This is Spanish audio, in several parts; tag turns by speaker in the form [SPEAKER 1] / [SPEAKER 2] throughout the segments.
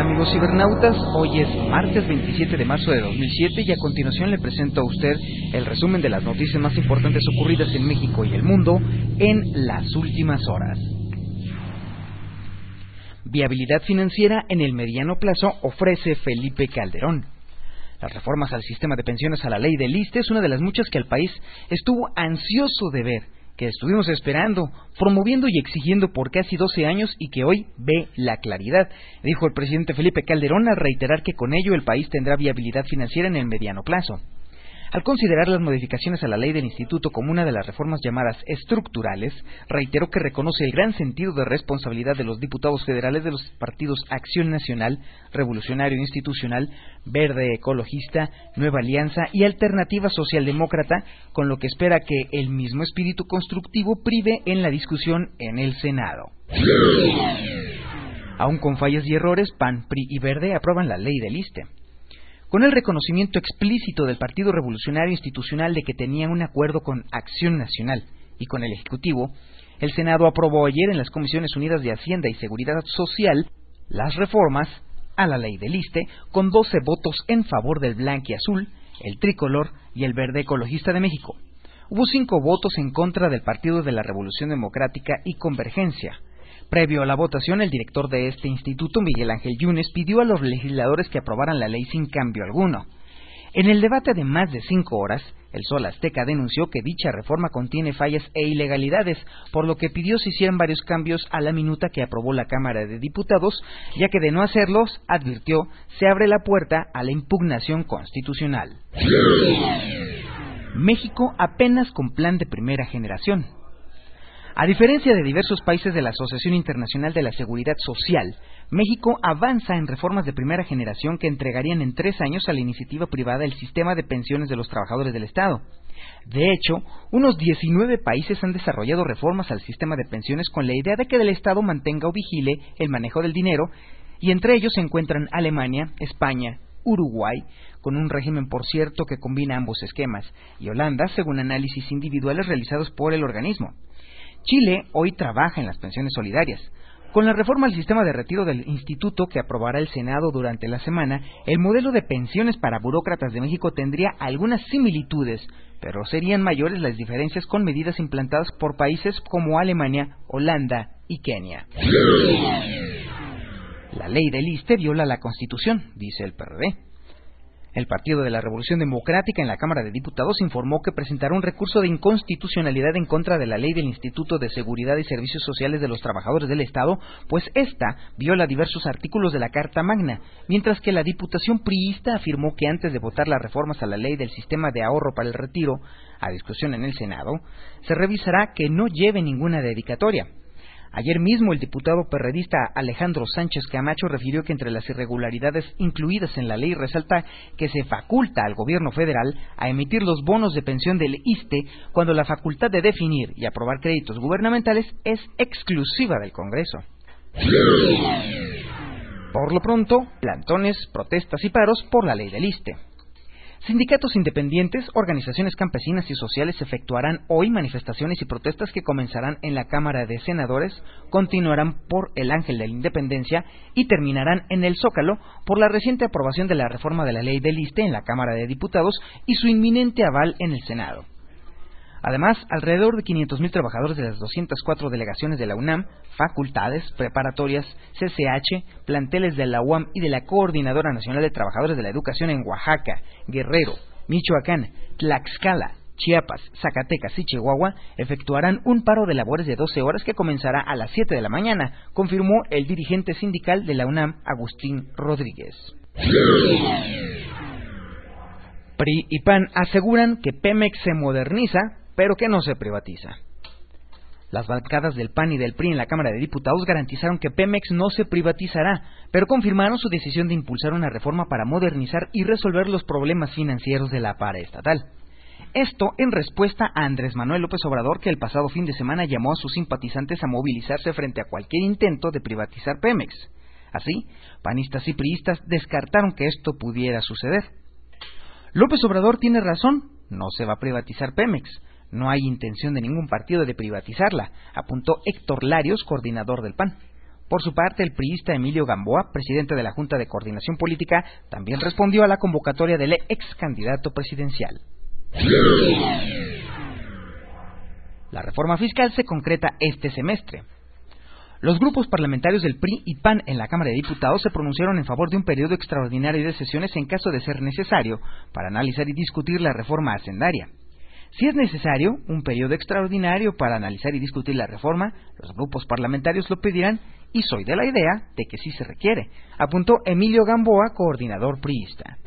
[SPEAKER 1] amigos cibernautas, hoy es martes 27 de marzo de 2007 y a continuación le presento a usted el resumen de las noticias más importantes ocurridas en México y el mundo en las últimas horas. Viabilidad financiera en el mediano plazo ofrece Felipe Calderón. Las reformas al sistema de pensiones a la ley del ISSSTE es una de las muchas que el país estuvo ansioso de ver, que estuvimos esperando, promoviendo y exigiendo por casi 12 años y que hoy ve la claridad, dijo el presidente Felipe Calderón al reiterar que con ello el país tendrá viabilidad financiera en el mediano plazo. Al considerar las modificaciones a la ley del Instituto como una de las reformas llamadas estructurales, reiteró que reconoce el gran sentido de responsabilidad de los diputados federales de los partidos Acción Nacional, Revolucionario Institucional, Verde Ecologista, Nueva Alianza y Alternativa Socialdemócrata, con lo que espera que el mismo espíritu constructivo prive en la discusión en el Senado. Aún con fallas y errores, PAN, PRI y Verde aprueban la ley del ISSSTE. Con el reconocimiento explícito del Partido Revolucionario Institucional de que tenía un acuerdo con Acción Nacional y con el Ejecutivo, el Senado aprobó ayer en las Comisiones Unidas de Hacienda y Seguridad Social las reformas a la ley del ISSSTE con 12 votos en favor del blanquiazul, el tricolor y el verde ecologista de México. Hubo 5 votos en contra del Partido de la Revolución Democrática y Convergencia. Previo a la votación, el director de este instituto, Miguel Ángel Yunes, pidió a los legisladores que aprobaran la ley sin cambio alguno. En el debate de más de 5 horas, el Sol Azteca denunció que dicha reforma contiene fallas e ilegalidades, por lo que pidió se hicieran varios cambios a la minuta que aprobó la Cámara de Diputados, ya que de no hacerlos, advirtió, se abre la puerta a la impugnación constitucional. México apenas con plan de primera generación. A diferencia de diversos países de la Asociación Internacional de la Seguridad Social, México avanza en reformas de primera generación que entregarían en 3 años a la iniciativa privada el sistema de pensiones de los trabajadores del Estado. De hecho, unos 19 países han desarrollado reformas al sistema de pensiones con la idea de que el Estado mantenga o vigile el manejo del dinero, y entre ellos se encuentran Alemania, España, Uruguay, con un régimen por cierto que combina ambos esquemas, y Holanda, según análisis individuales realizados por el organismo. Chile hoy trabaja en las pensiones solidarias. Con la reforma al sistema de retiro del instituto que aprobará el Senado durante la semana, el modelo de pensiones para burócratas de México tendría algunas similitudes, pero serían mayores las diferencias con medidas implantadas por países como Alemania, Holanda y Kenia. La ley del ISSSTE viola la Constitución, dice el PRD. El Partido de la Revolución Democrática en la Cámara de Diputados informó que presentará un recurso de inconstitucionalidad en contra de la ley del Instituto de Seguridad y Servicios Sociales de los Trabajadores del Estado, pues ésta viola diversos artículos de la Carta Magna, mientras que la Diputación priista afirmó que antes de votar las reformas a la ley del sistema de ahorro para el retiro, a discusión en el Senado, se revisará que no lleve ninguna dedicatoria. Ayer mismo el diputado perredista Alejandro Sánchez Camacho refirió que entre las irregularidades incluidas en la ley resalta que se faculta al gobierno federal a emitir los bonos de pensión del ISSSTE cuando la facultad de definir y aprobar créditos gubernamentales es exclusiva del Congreso. Por lo pronto, plantones, protestas y paros por la ley del ISSSTE. Sindicatos independientes, organizaciones campesinas y sociales efectuarán hoy manifestaciones y protestas que comenzarán en la Cámara de Senadores, continuarán por el Ángel de la Independencia y terminarán en el Zócalo por la reciente aprobación de la reforma de la ley del ISSSTE en la Cámara de Diputados y su inminente aval en el Senado. Además, alrededor de 500,000 trabajadores de las 204 delegaciones de la UNAM, facultades, preparatorias, CCH, planteles de la UAM y de la Coordinadora Nacional de Trabajadores de la Educación en Oaxaca, Guerrero, Michoacán, Tlaxcala, Chiapas, Zacatecas y Chihuahua efectuarán un paro de labores de 12 horas que comenzará a las 7 de la mañana, confirmó el dirigente sindical de la UNAM, Agustín Rodríguez. PRI y PAN aseguran que Pemex se moderniza, pero que no se privatiza. Las bancadas del PAN y del PRI en la Cámara de Diputados garantizaron que Pemex no se privatizará, pero confirmaron su decisión de impulsar una reforma para modernizar y resolver los problemas financieros de la paraestatal. Esto en respuesta a Andrés Manuel López Obrador, que el pasado fin de semana llamó a sus simpatizantes a movilizarse frente a cualquier intento de privatizar Pemex. Así, panistas y priistas descartaron que esto pudiera suceder. López Obrador tiene razón, no se va a privatizar Pemex. No hay intención de ningún partido de privatizarla, apuntó Héctor Larios, coordinador del PAN. Por su parte, el priista Emilio Gamboa, presidente de la Junta de Coordinación Política, también respondió a la convocatoria del ex candidato presidencial. La reforma fiscal se concreta este semestre. Los grupos parlamentarios del PRI y PAN en la Cámara de Diputados se pronunciaron en favor de un periodo extraordinario de sesiones en caso de ser necesario para analizar y discutir la reforma hacendaria. Si es necesario un periodo extraordinario para analizar y discutir la reforma, los grupos parlamentarios lo pedirán y soy de la idea de que sí se requiere, apuntó Emilio Gamboa, coordinador priista.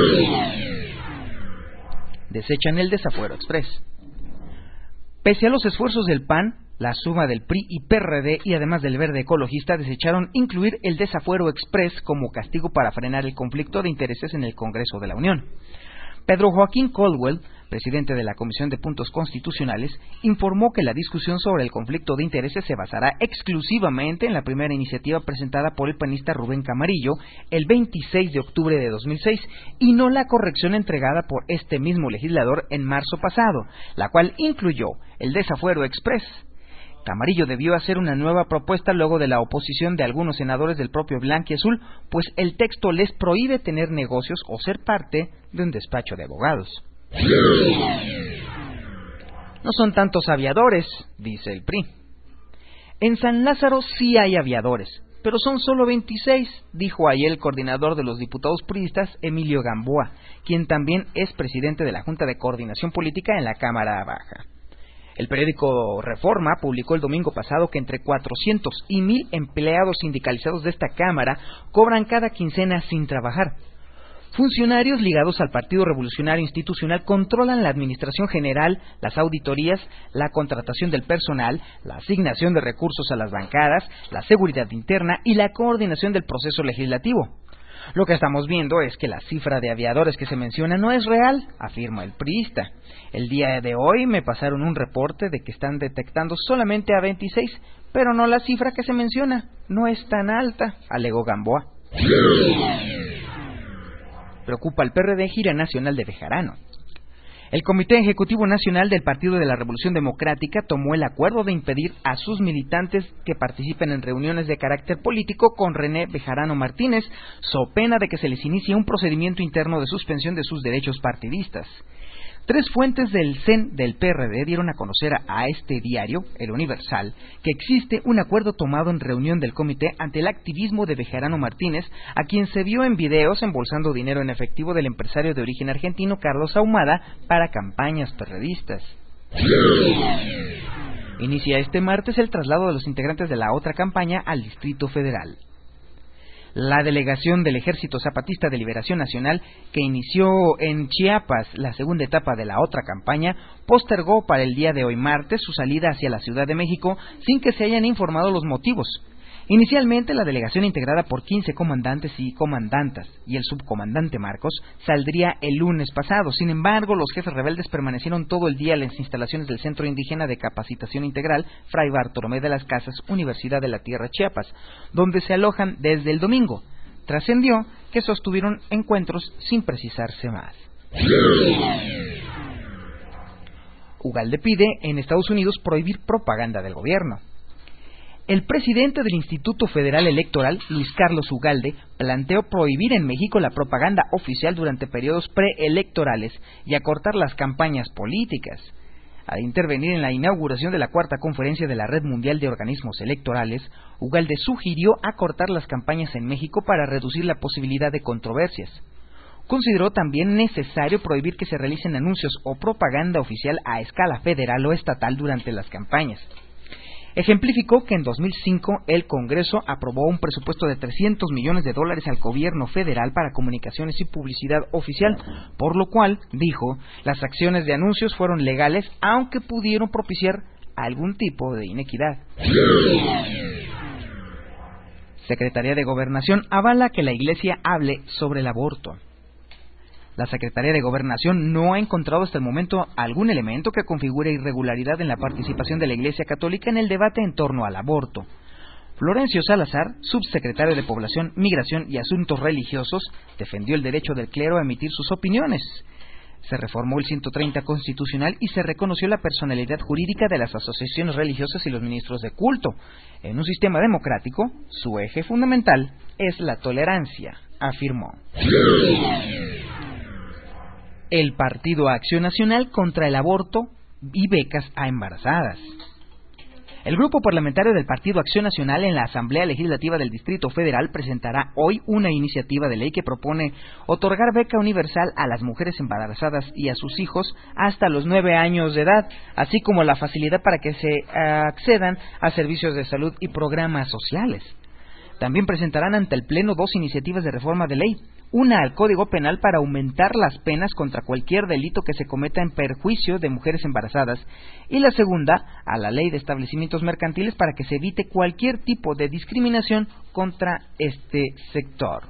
[SPEAKER 1] Desechan el desafuero exprés. Pese a los esfuerzos del PAN, la suma del PRI y PRD y además del Verde Ecologista desecharon incluir el desafuero exprés como castigo para frenar el conflicto de intereses en el Congreso de la Unión. Pedro Joaquín Caldwell, presidente de la Comisión de Puntos Constitucionales, informó que la discusión sobre el conflicto de intereses se basará exclusivamente en la primera iniciativa presentada por el panista Rubén Camarillo el 26 de octubre de 2006 y no la corrección entregada por este mismo legislador en marzo pasado, la cual incluyó el desafuero exprés. Camarillo debió hacer una nueva propuesta luego de la oposición de algunos senadores del propio Blanquiazul, pues el texto les prohíbe tener negocios o ser parte de un despacho de abogados. No son tantos aviadores, dice el PRI. En San Lázaro sí hay aviadores, pero son solo 26, dijo ayer el coordinador de los diputados priistas, Emilio Gamboa, quien también es presidente de la Junta de Coordinación Política en la Cámara Baja. El periódico Reforma publicó el domingo pasado que entre 400 y 1,000 empleados sindicalizados de esta Cámara cobran cada quincena sin trabajar. Funcionarios ligados al Partido Revolucionario Institucional controlan la administración general, las auditorías, la contratación del personal, la asignación de recursos a las bancadas, la seguridad interna y la coordinación del proceso legislativo. Lo que estamos viendo es que la cifra de aviadores que se menciona no es real, afirma el priista. El día de hoy me pasaron un reporte de que están detectando solamente a 26, pero no la cifra que se menciona, no es tan alta, alegó Gamboa. Preocupa al PRD gira nacional de Bejarano. El Comité Ejecutivo Nacional del Partido de la Revolución Democrática tomó el acuerdo de impedir a sus militantes que participen en reuniones de carácter político con René Bejarano Martínez, so pena de que se les inicie un procedimiento interno de suspensión de sus derechos partidistas. 3 fuentes del CEN del PRD dieron a conocer a este diario, El Universal, que existe un acuerdo tomado en reunión del comité ante el activismo de Bejarano Martínez, a quien se vio en videos embolsando dinero en efectivo del empresario de origen argentino Carlos Ahumada para campañas perredistas. Inicia este martes el traslado de los integrantes de la otra campaña al Distrito Federal. La delegación del Ejército Zapatista de Liberación Nacional, que inició en Chiapas la segunda etapa de la otra campaña, postergó para el día de hoy martes su salida hacia la Ciudad de México sin que se hayan informado los motivos. Inicialmente, la delegación integrada por 15 comandantes y comandantas y el subcomandante Marcos saldría el lunes pasado. Sin embargo, los jefes rebeldes permanecieron todo el día en las instalaciones del Centro Indígena de Capacitación Integral Fray Bartolomé de las Casas, Universidad de la Tierra, Chiapas, donde se alojan desde el domingo. Trascendió que sostuvieron encuentros sin precisarse más. Ugalde pide en Estados Unidos prohibir propaganda del gobierno. El presidente del Instituto Federal Electoral, Luis Carlos Ugalde, planteó prohibir en México la propaganda oficial durante periodos preelectorales y acortar las campañas políticas. Al intervenir en la inauguración de la 4ª conferencia de la Red Mundial de Organismos Electorales, Ugalde sugirió acortar las campañas en México para reducir la posibilidad de controversias. Consideró también necesario prohibir que se realicen anuncios o propaganda oficial a escala federal o estatal durante las campañas. Ejemplificó que en 2005 el Congreso aprobó un presupuesto de $300 millones al gobierno federal para comunicaciones y publicidad oficial, por lo cual, dijo, las acciones de anuncios fueron legales aunque pudieron propiciar algún tipo de inequidad. Secretaría de Gobernación avala que la Iglesia hable sobre el aborto. La Secretaría de Gobernación no ha encontrado hasta el momento algún elemento que configure irregularidad en la participación de la Iglesia Católica en el debate en torno al aborto. Florencio Salazar, subsecretario de Población, Migración y Asuntos Religiosos, defendió el derecho del clero a emitir sus opiniones. Se reformó el 130 constitucional y se reconoció la personalidad jurídica de las asociaciones religiosas y los ministros de culto. En un sistema democrático, su eje fundamental es la tolerancia, afirmó. El Partido Acción Nacional contra el aborto y becas a embarazadas. El grupo parlamentario del Partido Acción Nacional en la Asamblea Legislativa del Distrito Federal presentará hoy una iniciativa de ley que propone otorgar beca universal a las mujeres embarazadas y a sus hijos hasta los 9 años de edad, así como la facilidad para que se accedan a servicios de salud y programas sociales. También presentarán ante el Pleno 2 iniciativas de reforma de ley, una al Código Penal para aumentar las penas contra cualquier delito que se cometa en perjuicio de mujeres embarazadas, y la segunda a la Ley de Establecimientos Mercantiles para que se evite cualquier tipo de discriminación contra este sector.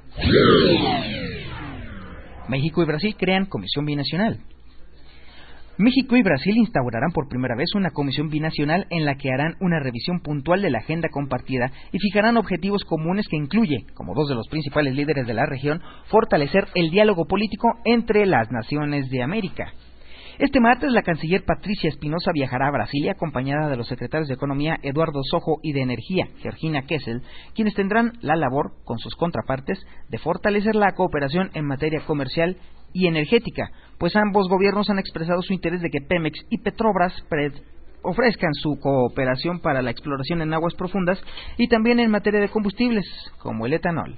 [SPEAKER 1] México y Brasil crean comisión binacional. México y Brasil instaurarán por primera vez una comisión binacional en la que harán una revisión puntual de la agenda compartida y fijarán objetivos comunes que incluye, como dos de los principales líderes de la región, fortalecer el diálogo político entre las naciones de América. Este martes, la canciller Patricia Espinosa viajará a Brasilia acompañada de los secretarios de Economía Eduardo Sojo y de Energía, Georgina Kessel, quienes tendrán la labor, con sus contrapartes, de fortalecer la cooperación en materia comercial y energética, pues ambos gobiernos han expresado su interés de que Pemex y Petrobras ofrezcan su cooperación para la exploración en aguas profundas y también en materia de combustibles, como el etanol.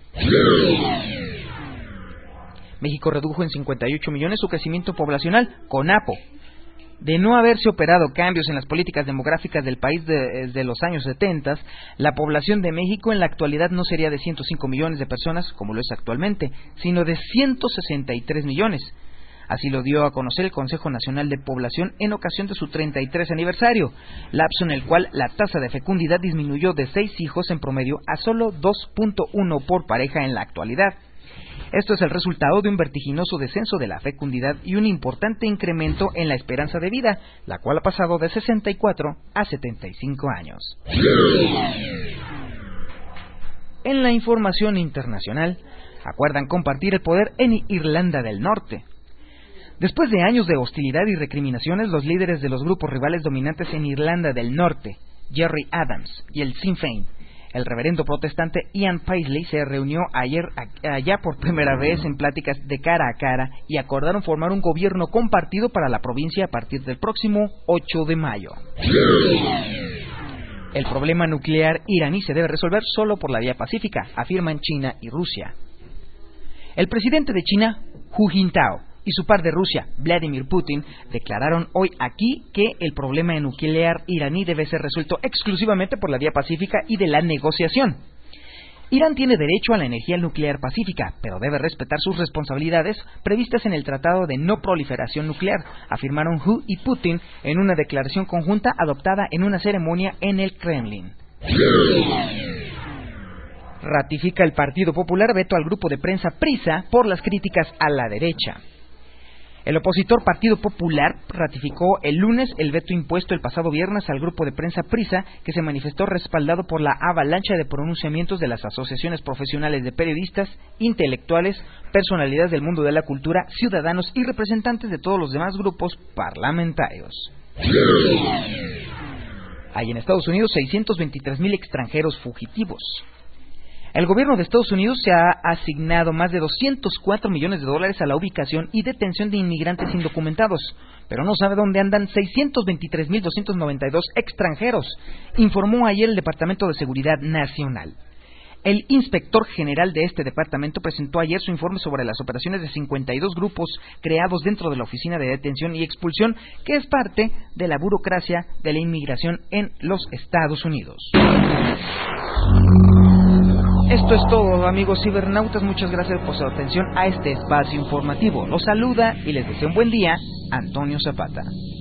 [SPEAKER 1] México redujo en 58 millones su crecimiento poblacional, CONAPO. De no haberse operado cambios en las políticas demográficas del país desde los años 70, la población de México en la actualidad no sería de 105 millones de personas, como lo es actualmente, sino de 163 millones. Así lo dio a conocer el Consejo Nacional de Población en ocasión de su 33 aniversario, lapso en el cual la tasa de fecundidad disminuyó de 6 hijos en promedio a solo 2.1 por pareja en la actualidad. Esto es el resultado de un vertiginoso descenso de la fecundidad y un importante incremento en la esperanza de vida, la cual ha pasado de 64 a 75 años. En la información internacional, acuerdan compartir el poder en Irlanda del Norte. Después de años de hostilidad y recriminaciones, los líderes de los grupos rivales dominantes en Irlanda del Norte, Gerry Adams y el Sinn Féin, el reverendo protestante Ian Paisley, se reunió ayer allá por primera vez en pláticas de cara a cara y acordaron formar un gobierno compartido para la provincia a partir del próximo 8 de mayo. El problema nuclear iraní se debe resolver solo por la vía pacífica, afirman China y Rusia. El presidente de China, Hu Jintao, y su par de Rusia, Vladimir Putin, declararon hoy aquí que el problema nuclear iraní debe ser resuelto exclusivamente por la vía pacífica y de la negociación. Irán tiene derecho a la energía nuclear pacífica, pero debe respetar sus responsabilidades previstas en el Tratado de No Proliferación Nuclear, afirmaron Hu y Putin en una declaración conjunta adoptada en una ceremonia en el Kremlin. Ratifica el Partido Popular veto al grupo de prensa Prisa por las críticas a la derecha. El opositor Partido Popular ratificó el lunes el veto impuesto el pasado viernes al grupo de prensa Prisa, que se manifestó respaldado por la avalancha de pronunciamientos de las asociaciones profesionales de periodistas, intelectuales, personalidades del mundo de la cultura, ciudadanos y representantes de todos los demás grupos parlamentarios. Hay en Estados Unidos 623,000 extranjeros fugitivos. El gobierno de Estados Unidos se ha asignado más de $204 millones a la ubicación y detención de inmigrantes indocumentados, pero no sabe dónde andan 623,292 extranjeros, informó ayer el Departamento de Seguridad Nacional. El inspector general de este departamento presentó ayer su informe sobre las operaciones de 52 grupos creados dentro de la Oficina de Detención y Expulsión, que es parte de la burocracia de la inmigración en los Estados Unidos. Esto es todo, amigos cibernautas. Muchas gracias por su atención a este espacio informativo. Los saluda y les deseo un buen día, Antonio Zapata.